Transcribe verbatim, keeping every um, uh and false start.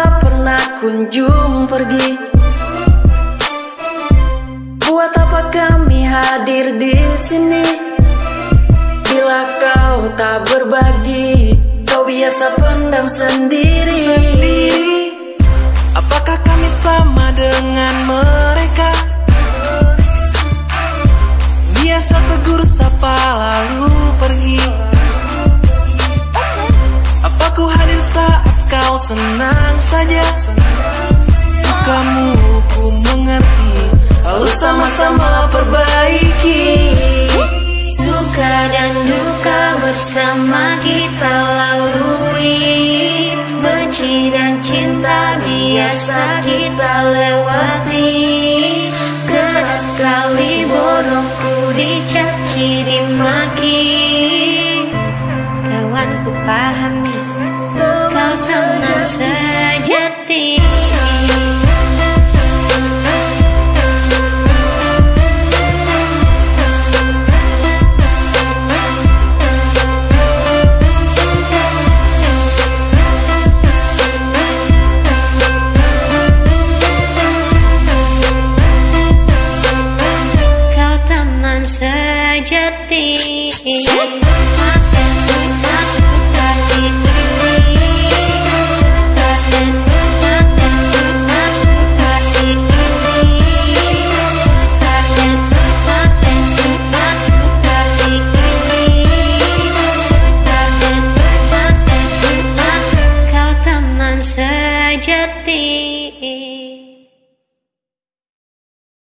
tak pernah kunjung pergi. Buat apa kami hadir di sini bila kau tak berbagi? Kau biasa pendam sendiri. sendiri. Apakah kami sama dengan mereka? Biasa tegur sapa lalu pergi. Apa ku hadir saat kau senang saja? Kamu ku mengerti, lalu sama-sama perbaiki. Suka dan duka bersama kita lalui. Benci dan cinta biasa kita lewati. Kerap kali bodohku dicaci dimaki. Kawan ku pahami, kau teman sejati. Sejati. Kau teman sejati.